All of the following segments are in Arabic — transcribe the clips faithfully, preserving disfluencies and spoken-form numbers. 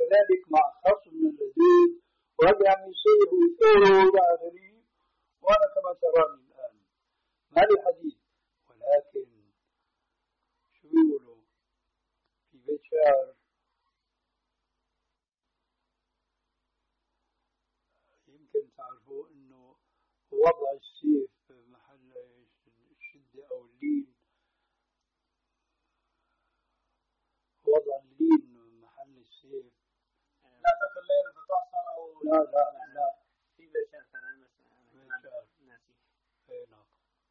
وكذلك مع خصم من اللدود وهذا عم يصير ويثوروا إلى آخره. وأنا كما تراني الآن ما لي حديث، ولكن شو بيقولوا في بيت شعر يمكن تعرفوا إنه وضع السيف محل الشدة أو اللين، وضع اللين محل السيف. لا تقل ليلة فتعصر أو لا لا لا في بيت شعر كان أنا شعر ناسي. اي نعم.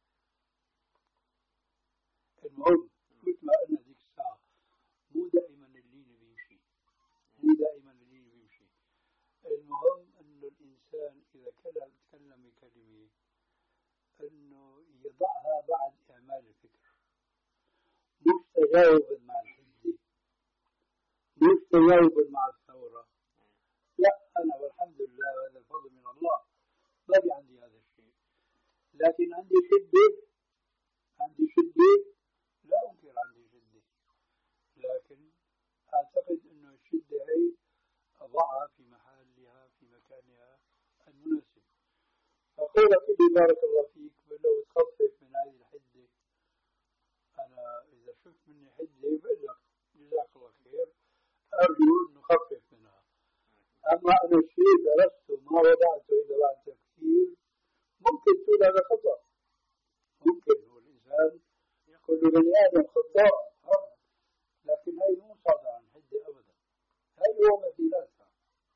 المهم مثل ما قلنا ذيك الساعة مو دائما اللين بيمشي، مو دائما اللين بيمشي. المهم انه الانسان اذا كلم تكلم بكلمة انه يضعها بعد اعمال الفكر، مش تجاوبا مع الحدة، مش تجاوبا مع الثورة. لا، انا والحمد لله هذا الفضل من الله ما في عندي هذا الشيء، لكن عندي شدة، عندي شدة لا أنكر عندي شدة، لكن أعتقد أنه الشدة هي أضعها في محلها في مكانها المناسب. أقول لك بارك الله فيك لو تخفف من هذه الحدة، أنا إذا شفت مني حدة بقول لك جزاك الله خير، أرجو أن نخفف منها. أما أنا الشيء درسته ما وضعته إلا بعد تفكير ممكن تقول هذا خطأ، ممكن هو الإنسان كل بني آدم خطاء، لكن هاي مو صادرة عن حدة أبدا، هاي هو مثيلاتها.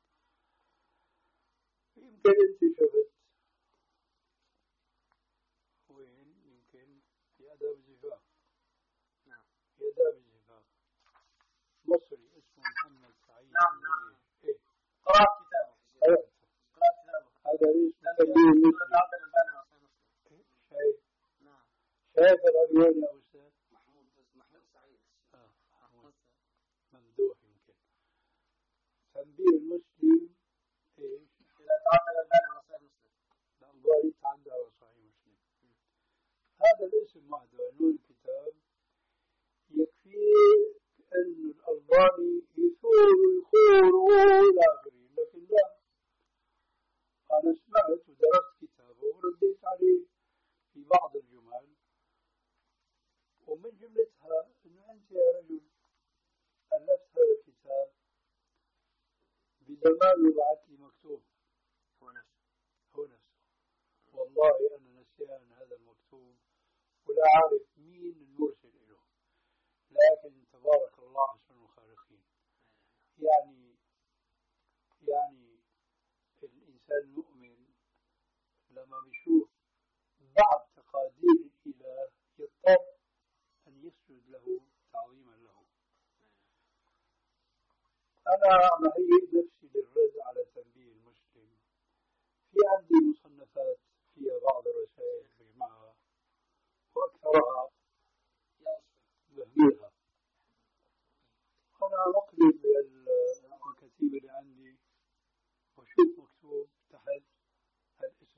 يمكن أنت شفت وين، يمكن في آداب الزفاف. نعم في آداب الزفاف مصري اسمه محمد سعيد. نعم نعم إيه قرأت كتابه. أيوة قرأت كتابه. هذا ليش تسميه مسلم؟ شايف نعم شايف العنوان يا أستاذ محمود محمود سعيد. آه محمود ممدوح. يمكن تنبيه المسلم إيش؟ إذا تعدل البان على صحيح مسلم. الأنبار يتعدى على صحيح مسلم. هذا الاسم وحده عنوان الكتاب يكفي أن الألباني يثور ويخور وإلى آخره، لكن لا، أنا سمعت ودرست كتابه ورديت عليه في بعض الجمل، ومن جملتها أنه أنت يا رجل ألفت هذا الكتاب بزمان وبعث لي مكتوب. هو نفسه هو نفسه والله أنا نسيان هذا المكتوب ولا عارف مين المرسل له، لكن تبارك الله أحسن الخالقين. يعني يعني الإنسان المؤمن لما بيشوف بعض تقادير الإله يضطر أن يسجد له تعظيما له. أنا عم أهيئ نفسي للرد على تنبيه المسلم. في عندي مصنفات فيها بعض الرسائل بجمعها وأكثرها بهديها. أنا أقلب المكاتيب اللي عندي وأشوف مكتوب تحت هالاسم،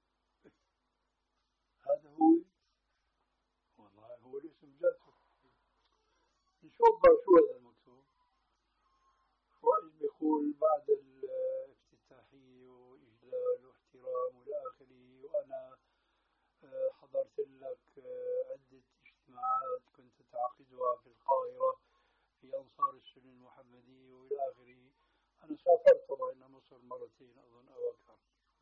هذا هو والله هو الاسم ذاته. نشوف بقى شو هذا المكتوب، وإيش بيقول بعد الافتتاحية وإجلال واحترام والى آخره. وأنا حضرت لك عدة اجتماعات كنت تعقدها في القاهرة في أنصار السنة المحمدية وإلى آخره. أنا سافرت طبعا إلى مصر مرتين أظن أو أكثر،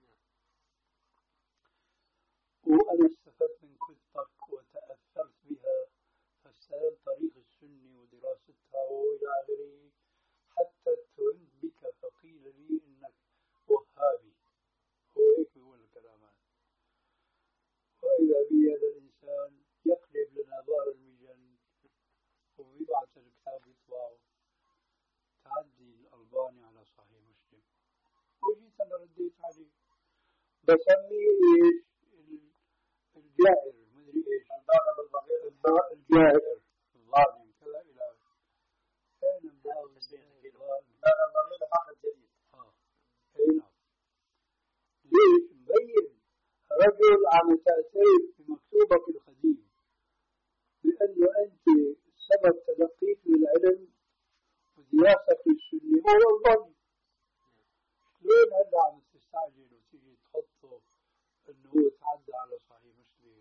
وأنا استفدت من كتبك وتأثرت بها، فاستلمت طريق السنة ودراستها وإلى آخره، حتى اتهمت بك فقيل لي إنك وهابي. هو هيك بيقول الكلامات. وإذا بي هذا الإنسان يقلب لنا ظهر المجن ويبعث الكتاب يطبعه تعدي الألباني على صحيح مسلم. وجيت أنا رديت عليه بسميه إيش الجائر مدري إيش الجائر الظالم كذا إلى آخره. أين الظالم الظالم حق الجديد. آه أي نعم. ليش مبين رجل عم تعترف بمكتوبك القديم بأنه أنت سبب تلقيك للعلم والدراسة في السنة هو الظن. شلون هلا عم تستعجل وتيجي تحطه انه هو تعدى على صحيح مسلم؟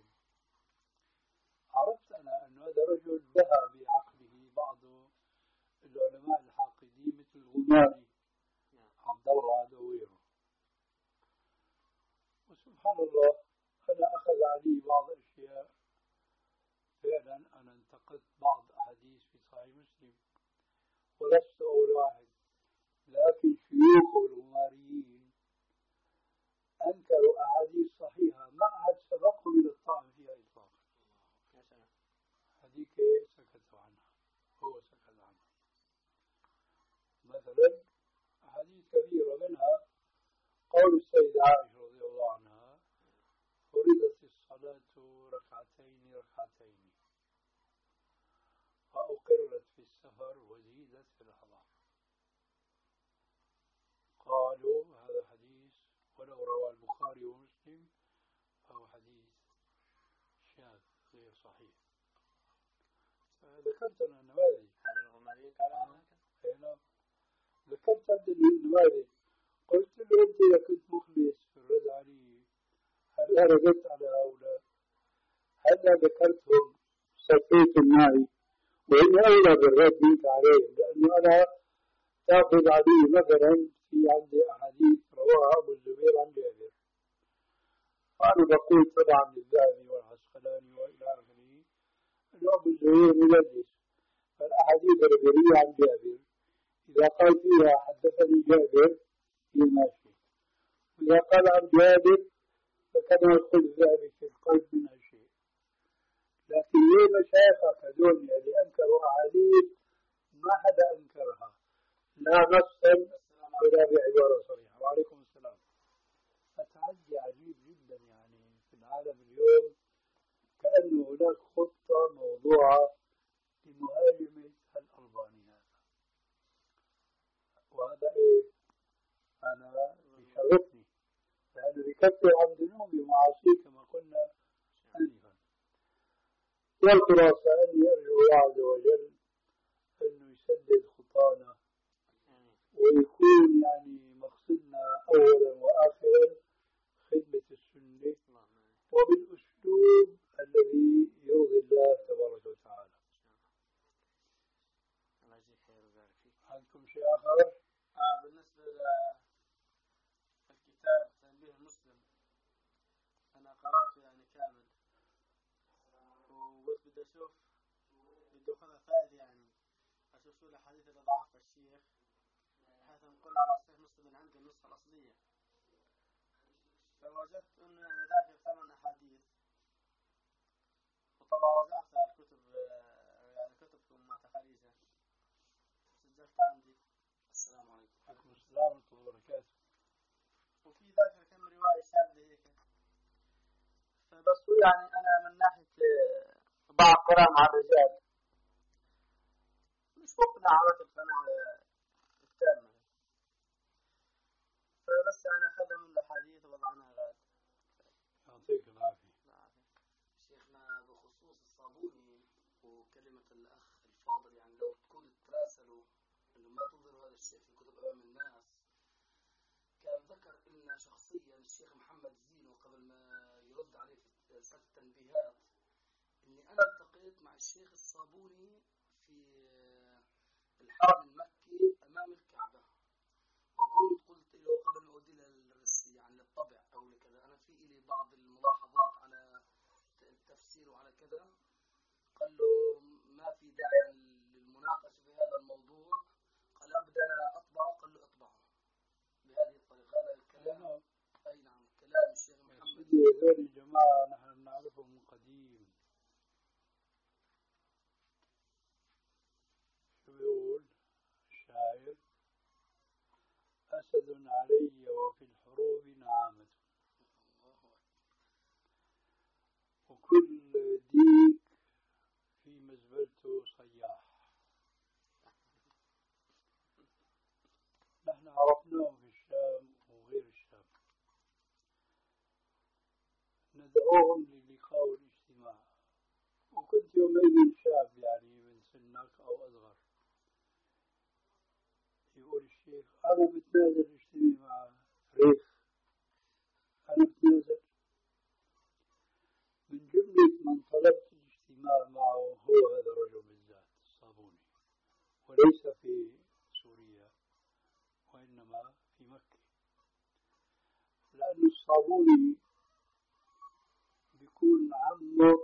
عرفت انا انه هذا رجل ذهب بعقله. بعض العلماء الحاقدين مثل الغماري عبد الله هذا وغيره. وسبحان الله انا اخذ علي بعض اشياء. فعلا انا انتقدت بعض احاديث في صحيح مسلم ولست اول واحد، لكن شيوخ الغماريين انكروا احاديث صحيحه ما احد سبقهم الى الطعن فيها اطلاقا. هذيك سكتوا عنها، هو سكت عنها. مثلا احاديث كثيره منها قول السيدة عائشة رضي الله عنها: فرضت الصلاة ركعتين ركعتين فأقرت في السفر وزيدت في الحضر. قالوا هذا حديث ولو روى البخاري ومسلم فهو حديث شاذ غير صحيح. ذكرت أنا النماذج. هذا الغماري قال هنا ذكرت عند النماذج. قلت له أنت إذا كنت مخلص في الرد علي هل رددت على هؤلاء؟ هل ذكرتهم صفيت معي؟ وإن أولى بالرد منك عليهم، لأنه أنا تأخذ علي مثلا في عندي أحاديث رواها أبو الزبير عن جابر، فأنا بقول طبعا للذهبي والعسقلاني وإلى آخره أن أبو الزبير مدلس، فالأحاديث الربيعية عن جابر إذا قال فيها حدثني جابر هي ماشي، وإذا قال عن جابر فكما يقول الذهبي في القلب منها شيء. لكن ليه مشايخك هذول اللي أنكروا أحاديث ما حدا أنكرها لا نصا ولا بعبارة صريحة؟ وعليكم السلام. فتعدي عجيب جدا يعني في العالم اليوم، كأنه هناك خطة موضوعة لمهاجمة الألباني هذا. وهذا إيه؟ أنا يشرفني لأنه بيكفر عن ذنوبي ومعاصيه كما قلنا آنفا. والخلاصة أني أرجو الله عز وجل أنه يسدد خطانا ويكون يعني مقصدنا أولا وآخرا خدمة السنة وبالأسلوب الذي يرضي الله تبارك وتعالى. الله يجزيك خير ويبارك فيك. عندكم شيء آخر؟ آه بالنسبة للكتاب تنبيه المسلم أنا قرأته يعني كامل، وقلت بدي أشوف بدي أخذها فائدة يعني أشوف شو الأحاديث اللي ضعفها الشيخ بحيث نقول على صحيح مسلم من عند النسخة الأصلية. فوجدت أنه يعني ذاكر ثمان أحاديث، وطبعا وزعتها الكتب يعني كتبكم مع تخاريجها سجلت عندي. السلام عليكم. وعليكم السلام ورحمة الله وبركاته. وفي ذاكر كم رواية شاذة هيك، فبس هو يعني أنا من ناحية بعض قراءة مع الرجال مش مقنع على القناعة التامة، فبس أنا أخذها من الأحاديث ووضعناها غاد. يعطيك العافية. شيخنا بخصوص الصابوني وكلمة الأخ الفاضل، يعني لو تكون تراسلوا إنه ما تظهروا هذا الشيء في الكتب أمام الناس. كان ذكر إن شخصيا الشيخ محمد زينو قبل ما يرد عليه في رسالة التنبيهات إني أنا التقيت مع الشيخ الصابوني في الحرم المكي أمام الكعبة، وكنت قلت له قبل ما أودي يعني للطبع أو لكذا أنا في إلي بعض الملاحظات على التفسير وعلى كذا. قال له ما في داعي للمناقشة في هذا الموضوع. قال أبدأ أنا أطبعه. قال له أطبعه بهذه الطريقة. هذا الكلام أي نعم كلام الشيخ محمد. هذول الجماعة نحن نعرفهم من قديم. شو بيقول الشاعر؟ أسد علي وفي الحروب نعامة، وكل ديك في مزبلته صياح. نحن عرفناهم في الشام وغير الشام، ندعوهم للقاء والاجتماع. وكنت يومئذ شاب يعني من سنك أو أصغر، أنا بتنازل أجتمع مع فريخ، أنا بتنازل. من جملة من طلبت الاجتماع معه هو هذا الرجل بالذات الصابوني، وليس في سوريا وإنما في مكة، لأن الصابوني بيكون عمه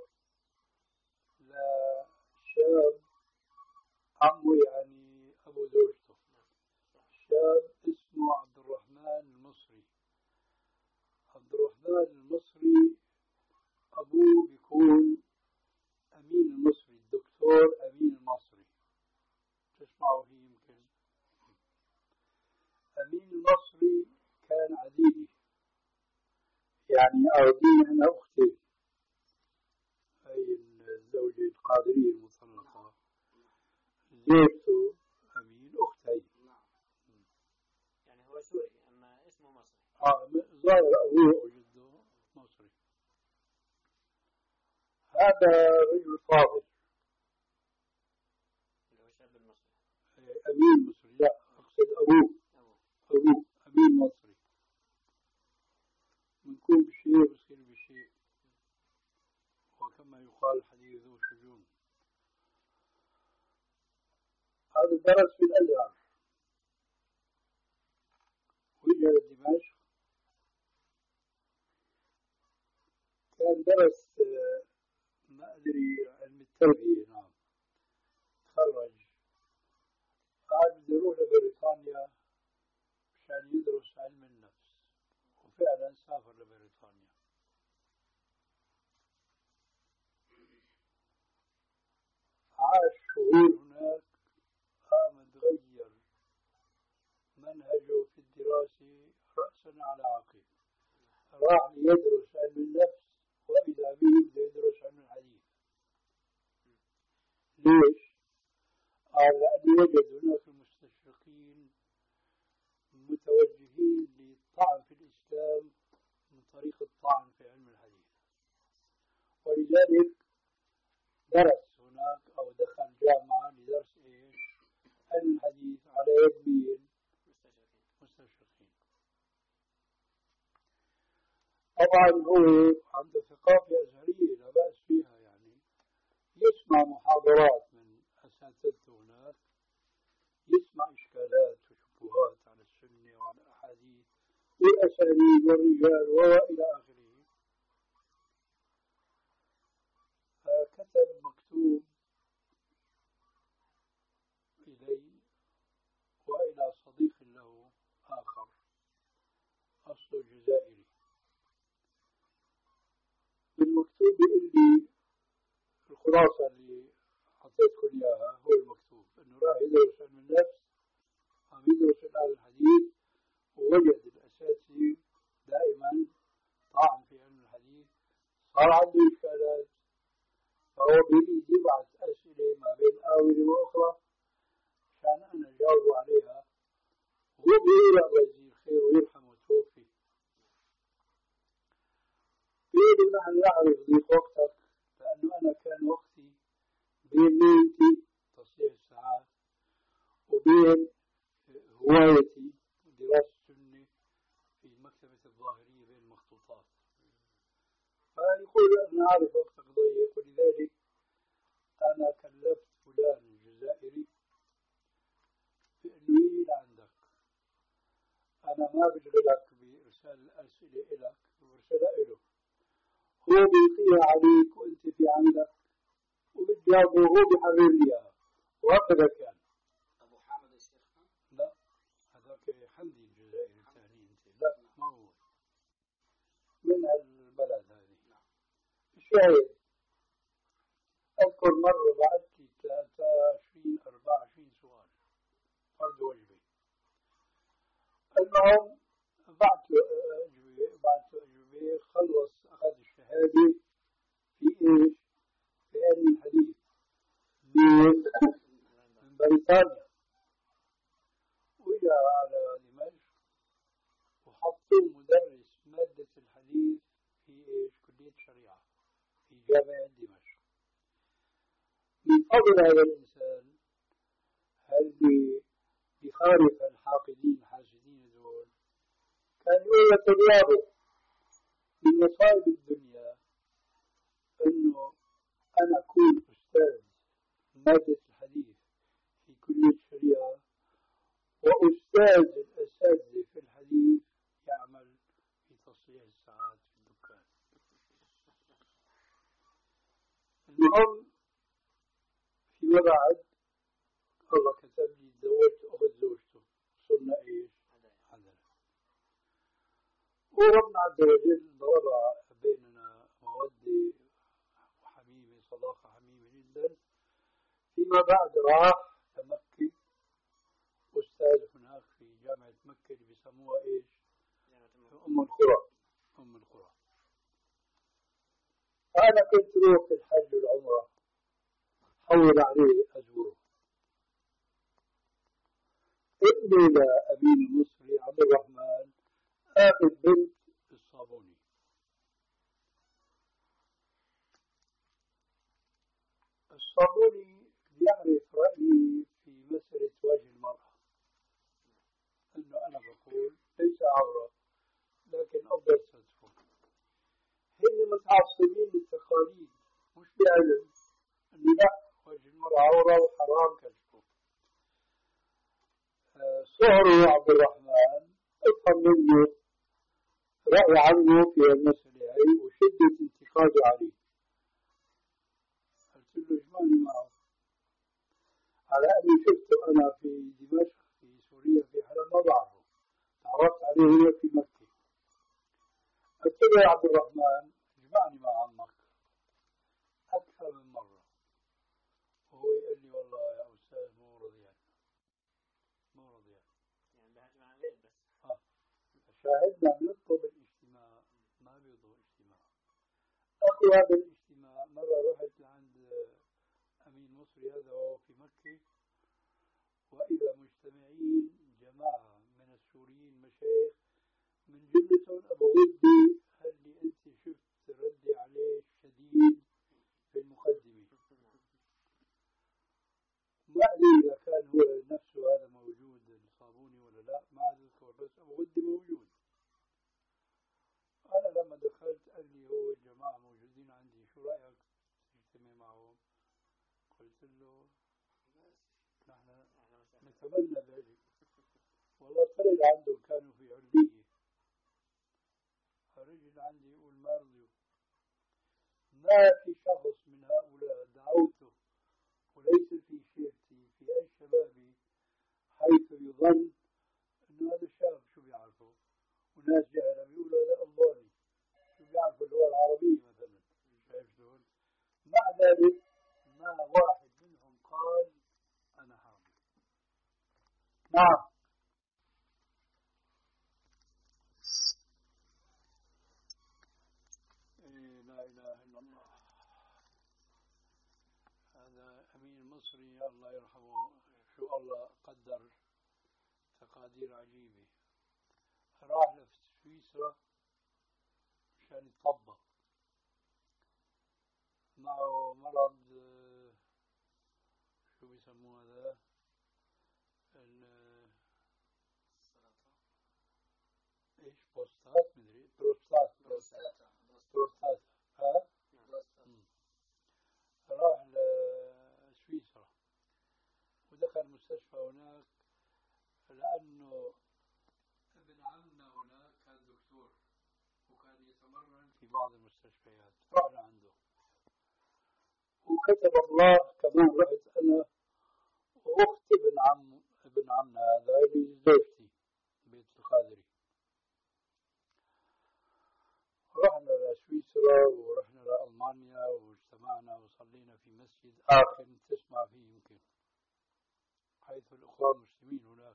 لشاب، عمه يعني أبو زوجته، شاب اسمه عبد الرحمن المصري. عبد الرحمن المصري أبوه بيكون أمين المصري، الدكتور أمين المصري، تسمعوا فيه يمكن. أمين المصري كان عزيزي، يعني أودين أنا أختي، هي الزوجة القادرية المطلقة، زوجته أمين أختي. يعني هو سوري أما اسمه مصري. آه ظاهر أبوه وجده مصري. هذا رجل فاضل اللي هو الشاب المصري. أمين مصري، لا أقصد أبوه. أبوه. أبوه أمين مصري. بنكون بشيء بصير بشيء، وكما يقال الحديث ذو شجون. هذا درس في الأزهر وجاء دمشق، كان درس ما أدري علم التربية. نعم تخرج، قاعد بده يروح لبريطانيا مشان يدرس علم النفس، وفعلا سافر لبريطانيا. عاش شهور هناك، قام تغير منهجه في الدراسة رأسا على عقب. راح يدرس علم النفس وإذا به بده يدرس علم الحديث. ليش؟ قال لأنه وجد هناك المستشرقين متوجهين للطعن في الإسلام من طريق الطعن في علم الحديث، ولذلك درس هناك أو دخل جامعة لدرس إيش؟ علم الحديث على يد مين؟ مستشرقين. طبعا هو عنده ثقافة أزهرية لا بأس فيها، يعني يسمع محاضرات من أساتذته هناك، يسمع إشكالات وشبهات على السنة وعلى الأحاديث والأسانيد والرجال وإلى آخره. فكتب مكتوب إلي وإلى صديق له آخر أصله جزائري. بالمكتوب بيقول لي الخلاصة اللي حطيتكم إياها، هو المكتوب إنه راح يدرس علم النفس، عم يدرس الآن الحديث، ووجد الأساسي دائما طعن في علم الحديث، صار عنده إشكالات، فهو بيريد يبعث أسئلة ما بين آونة وأخرى عشان أنا أجاوب عليها، وهو بيقول الله يجزيه خير ويرحمه وتوفي. بيقول نحن نعرف ضيق وقتك، لأنه أنا كان وقتي بين مهنتي تصحيح الساعات وبين هوايتي دراسة السنة في مكتبة الظاهرية بين المخطوطات. فيقول أنا عارف وقتك ضيق، ولذلك أنا كلفت فلان الجزائري بأنه يجي لعندك، أنا ما بشغلك بإرسال الأسئلة إلك، برسلها إله، هو بيلقيها عليك وأنت في عندك وبتجاوبه وهو بيحرر لي إياها، وهكذا كان. أبو حامد الشيخ؟ لا هذاك حمدي الجزائري الثاني. أنت لا ما هو من هالبلد هذه. الشاهد أذكر مرة بعت لي ثلاثة وعشرين أربعة وعشرين سؤال فرد وجبي. المهم بعت له أجوبة، بعت له أجوبة، خلص أخذ الشهادة في إيش؟ في علم الحديث من بريطانيا، وجاء على دمشق وحطوا مدرس مادة الحديث في إيش؟ كلية الشريعة في جامعة دمشق. من فضل هذا الإنسان هل بخارف الحاقدين حاسدين قلة الرياضة. من مصائب الدنيا أنه أنا أكون أستاذ مادة الحديث في كلية الشريعة، وأستاذ الأساتذة في الحديث يعمل في تصليح الساعات في الدكان. المهم فيما بعد الله كتب لي تزوجت أخت زوجته، صرنا إيش؟ حدا. وربنا عز وجل ضرب بيننا مودة وحميمة، صداقة حميمة جدا. فيما بعد راح لمكة أستاذ هناك في جامعة مكة اللي بيسموها إيش؟ أم القرى. أم القرى. أنا كنت روح في الحج والعمرة، حول عليه أزوره. ابني لأمين المصري عبد الرحمن آخذ بنت الصابوني. الصابوني يعرف رأيي في مسألة وجه المرأة، أنه أنا بقول ليس عورة لكن أفضل ستره. هن متعصبين للتقاليد مش بعلم أنه لا، وجه المرأة عورة وحرام كشفه. صهره عبد الرحمن افهم منه رأي عنه في المسألة هي وشدة انتقاده عليه. قلت له اجمعني معه على أني شفته أنا في دمشق في سوريا في حلب ما بعرفه، تعرفت عليه هنا في مكة. قلت له يا عبد الرحمن اجمعني مع عمك أكثر من مرة، وهو يقول لي والله يا أستاذ مو رضي عنه مو رضي عنه. يعني بهجم عن غير بس. آه. شاهدنا بنطلب الاجتماع ما بيضوا اجتماع. أقوى هذا الاجتماع مرة رحت لعند أمين مصري هذا وهو في مكة، وإذا مجتمعين جماعة من السوريين مشايخ من جملتهم أبو غدي. قال لي أنت شفت ردي عليه شديد في المقدمة. ما أدري إذا كان هو نفسه هذا موجود الصابوني ولا لا، ما أذكر، بس أبو غدي موجود. أنا لما دخلت قال لي هو الجماعة موجودين عندي، شو رأيك تجتمع معهم؟ قلت له نحن نتمنى ذلك. والله طلع عندهم كانوا في علية، رجل عندي يقول ما رضيوا. ما في شخص من هؤلاء دعوته وليس في شيرتي في أي شبابي حيث يظن أنه هذا الشاب شو بيعرفه، وناس جاهلة بيقولوا هذا ألباني شو بيعرفوا اللغة العربية مثلا. شايف شلون؟ مع ذلك ما واحد منهم قال أنا حرمي. نعم. إيه لا إله إلا الله. هذا أمين المصري الله يرحمه، شو الله قدر تقادير عجيبة. راح لسويسرا مشان يطبق، معه مرض شو بيسموه هذا ايش بوستات مدري بروستات بروستات بروستات ها. راح لسويسرا ودخل مستشفى هناك، لأنه ابن عمنا هناك كان دكتور وكان يتمرن في بعض المستشفيات. رحنا عنده وكتب الله كمان رحت أنا وأخت ابن عم ابن عمنا هذا اللي زوجتي بيت القادري. رحنا لسويسرا ورحنا لألمانيا واجتمعنا وصلينا في مسجد آخر تسمع فيه يمكن، حيث الأخوان المسلمين هناك.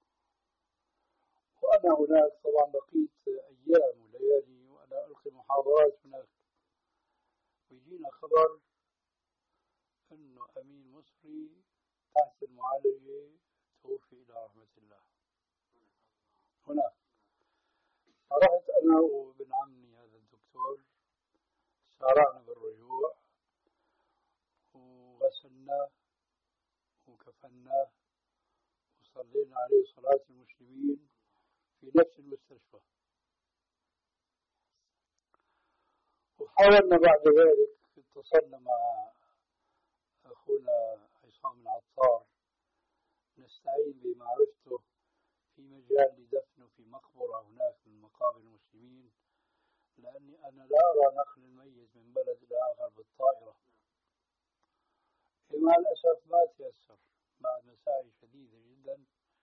وأنا هناك طبعا بقيت أيام وليالي وأنا ألقي محاضرات هناك، ويجينا خبر أنه أمين مصري تحت المعالجة توفي إلى رحمة الله هناك. فرحت أنا وابن عمي هذا الدكتور، سارعنا بالرجوع وغسلناه وكفناه وصلينا عليه صلاة المسلمين في نفس المستشفى. حاولنا بعد ذلك اتصلنا مع أخونا عصام العطار نستعين بمعرفته في مجال دفنه في مقبرة هناك من مقابر المسلمين، لأني أنا لا أرى نقل الميت من بلد إلى آخر بالطائرة. مع الأسف ما تيسر بعد مساعي شديدة جدا.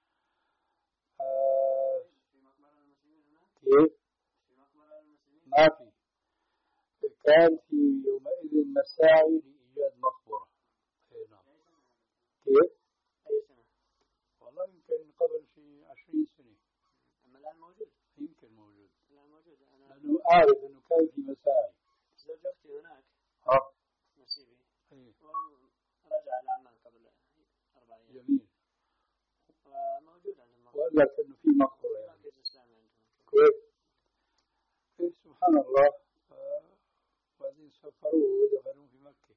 آه في مقبرة المسلمين هناك؟ كيف؟ في مقبرة المسلمين؟ ما في. كان في يومئذ مساعي لإيجاد مقبرة. إيه نعم. كيف؟ أي سنة؟ والله يمكن قبل شيء عشرين سنة. أما الآن موجود؟ يمكن موجود. الآن موجود. أنا لأنه أعرف أنه كان في مساعي. زوج أختي هناك. ها. نسيبي. إيه. ورجع لعمان قبل أربع أيام. جميل. وموجود عندهم مقبرة. وقال لك أنه في مقبرة يعني. مركز إسلامي عندهم. كيف؟ كيف سبحان الله. آه. وبعدين سفروه ودفنوه في مكة.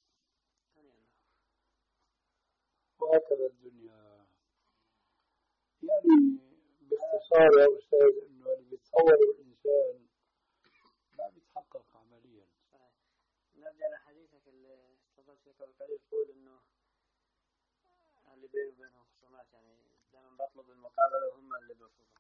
وهكذا الدنيا. يعني باختصار يا أستاذ إنه اللي بيتصوره الإنسان ما بيتحقق عمليا. صحيح. نرجع لحديثك اللي استفدت فيه قبل قليل، تقول إنه اللي بيني وبينهم خصومات، يعني دائما بطلب المقابلة وهم اللي بيرفضوا.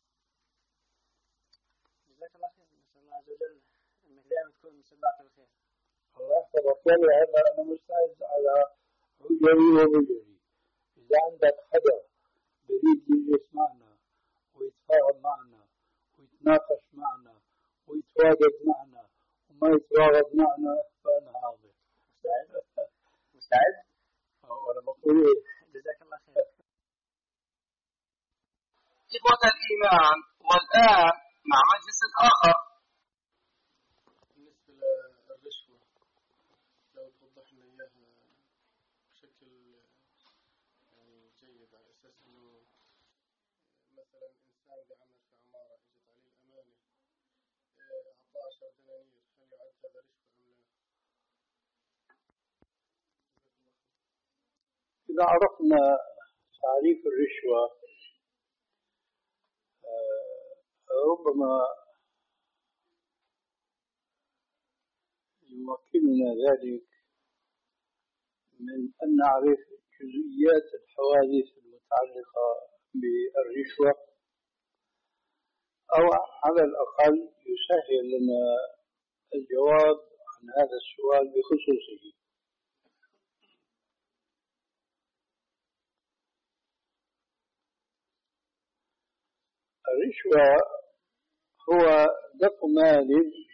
جزاك الله خير، نسأل الله عز وجل إنك دائما تكون مسباق الخير. الله يحفظك. والله هذا أنا مستعد على هجري وبجري. إذا عندك حدا بريد يجلس معنا ويتفاهم معنا ويتناقش معنا ويتواجد معنا وما يتواجد معنا فأنا حاضر. مستعد؟ مستعد؟ وأنا بقول إيه؟ جزاك الله خير. إخوة الإيمان، والآن مع مجلس آخر. بالنسبة للرشوة لو توضح لنا إياها بشكل يعني جيد، على أساس إنه مثلا إنسان بيعمل في عمارة إجت عليه الأمانة أعطاه عشر دنانير، هل يعد هذا رشوة أم لا؟ إذا عرفنا تعريف الرشوة ربما يمكننا ذلك من أن نعرف جزئيات الحوادث المتعلقة بالرشوة، أو على الأقل يسهل لنا الجواب عن هذا السؤال بخصوصه. الرشوة هو دفع مال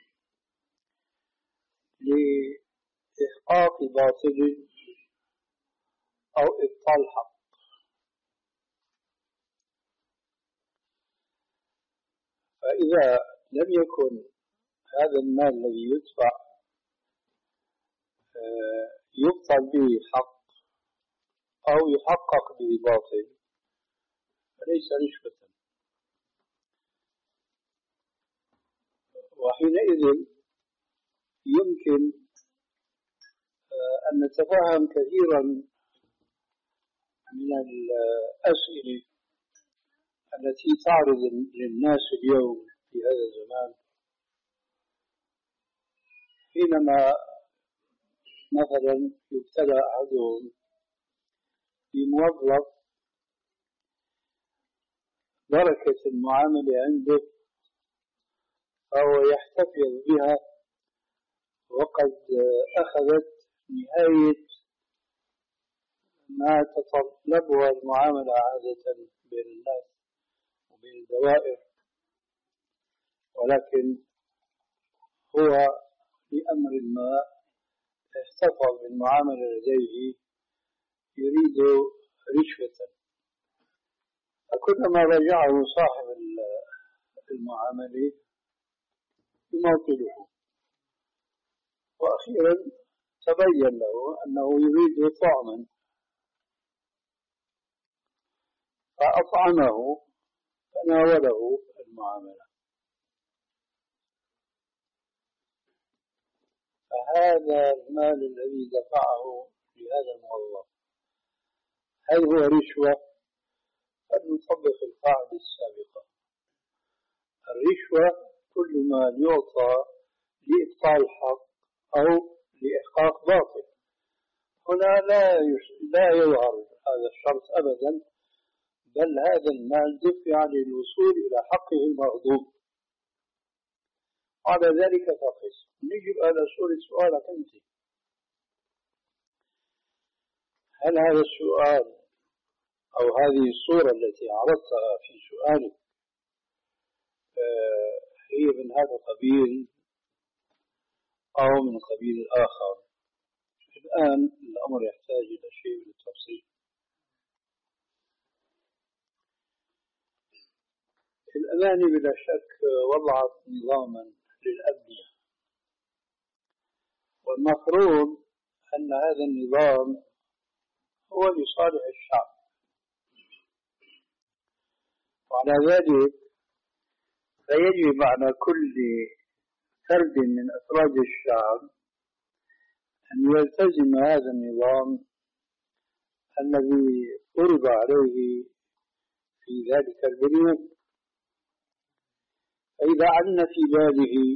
لإحقاق باطل أو إبطال حق. فإذا لم يكن هذا المال الذي يدفع يبطل به حق أو يحقق به باطل فليس رشوة. وحينئذ يمكن أن نتفهم كثيرا من الأسئلة التي تعرض للناس اليوم في هذا الزمان، حينما مثلا يبتلى أحدهم بموظف بركة المعاملة عنده فهو يحتفظ بها وقد أخذت نهاية ما تطلبها المعاملة عادة بين الناس وبين الدوائر، ولكن هو لأمر ما احتفظ بالمعاملة لديه يريد رشوة، فكلما رجعه صاحب المعاملة يماطله، وأخيرا تبين له أنه يريد طعما فأطعمه فناوله المعاملة. فهذا المال الذي دفعه لهذا الموظف هل هو رشوة؟ فلنطبق القاعدة السابقة: الرشوة كل ما يعطى لإبطال حق أو لإحقاق باطل. هنا لا لا يظهر هذا الشرط أبدا، بل هذا المال دفع للوصول إلى حقه المغضوب. على ذلك فقس. نجيب على صورة سؤالك أنت. هل هذا السؤال أو هذه الصورة التي عرضتها في سؤالك هي من هذا القبيل أو من قبيل آخر؟ الآن الأمر يحتاج إلى شيء من التفصيل. الأماني بلا شك وضعت نظاما للأبنية، والمفروض أن هذا النظام هو لصالح الشعب، وعلى ذلك فيجب على كل فرد من أفراد الشعب أن يلتزم هذا النظام الذي فرض عليه في ذلك البنيان. فإذا عن في باله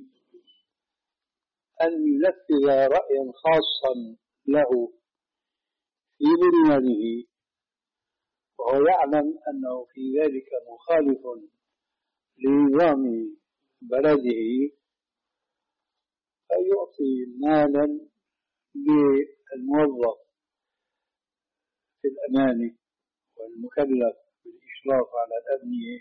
أن ينفذ رأيا خاصا له في بنيانه وهو يعلم أنه في ذلك مخالف لنظام بلده، فيعطي مالا للموظف في الأمانة والمكلف بالإشراف على الأبنية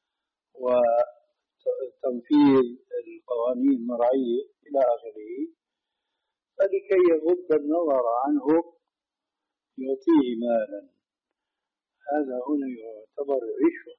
وتنفيذ القوانين المرعية إلى آخره، فلكي يغض النظر عنه يعطيه مالا. هذا هنا يعتبر رشوة،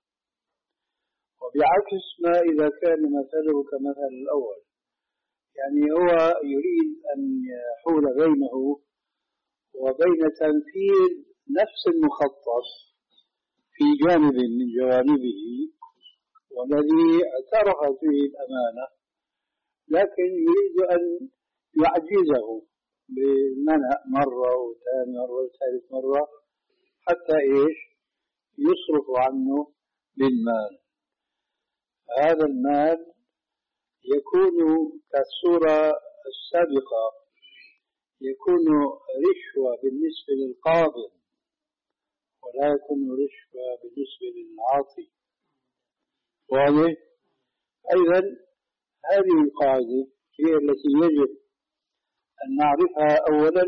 وبعكس ما إذا كان مثله كمثل الأول، يعني هو يريد أن يحول بينه وبين تنفيذ نفس المخطط في جانب من جوانبه والذي اعترف فيه الأمانة، لكن يريد أن يعجزه بالمنع مرة وثاني مرة وثالث مرة حتى إيش يصرف عنه بالمال. هذا المال يكون كالصورة السابقة، يكون رشوة بالنسبة للقابض ولا يكون رشوة بالنسبة للعاطي. واضح؟ أيضا هذه القاعدة هي التي يجب أن نعرفها أولا،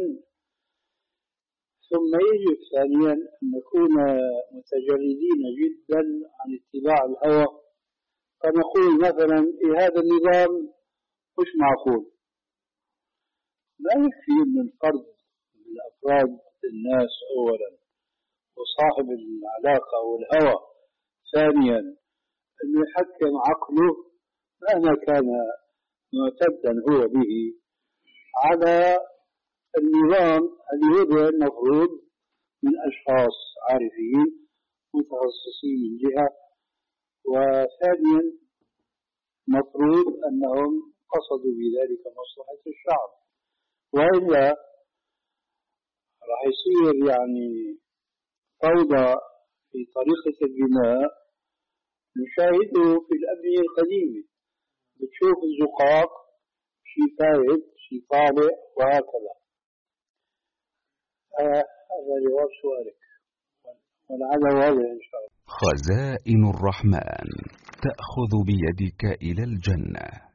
ثم يجب ثانيا أن نكون متجردين جدا عن اتباع الهوى. فنقول مثلا هذا النظام مش معقول. لا يكفي أن الفرد من أفراد الناس أولا وصاحب العلاقة والهوى ثانيا أن يحكم عقله مهما كان معتدا هو به على النظام الذي هو المفروض من أشخاص عارفين متخصصين من جهة، وثانيا مفروض أنهم قصدوا بذلك مصلحة الشعب، وإلا راح يصير يعني فوضى في طريقة البناء نشاهده في الأبنية القديمة. بتشوف الزقاق شيء فايد شيء طالع وهكذا. آه هذا جواب سؤالك ولعل واضح إن شاء الله. خزائن الرحمن تأخذ بيدك إلى الجنة.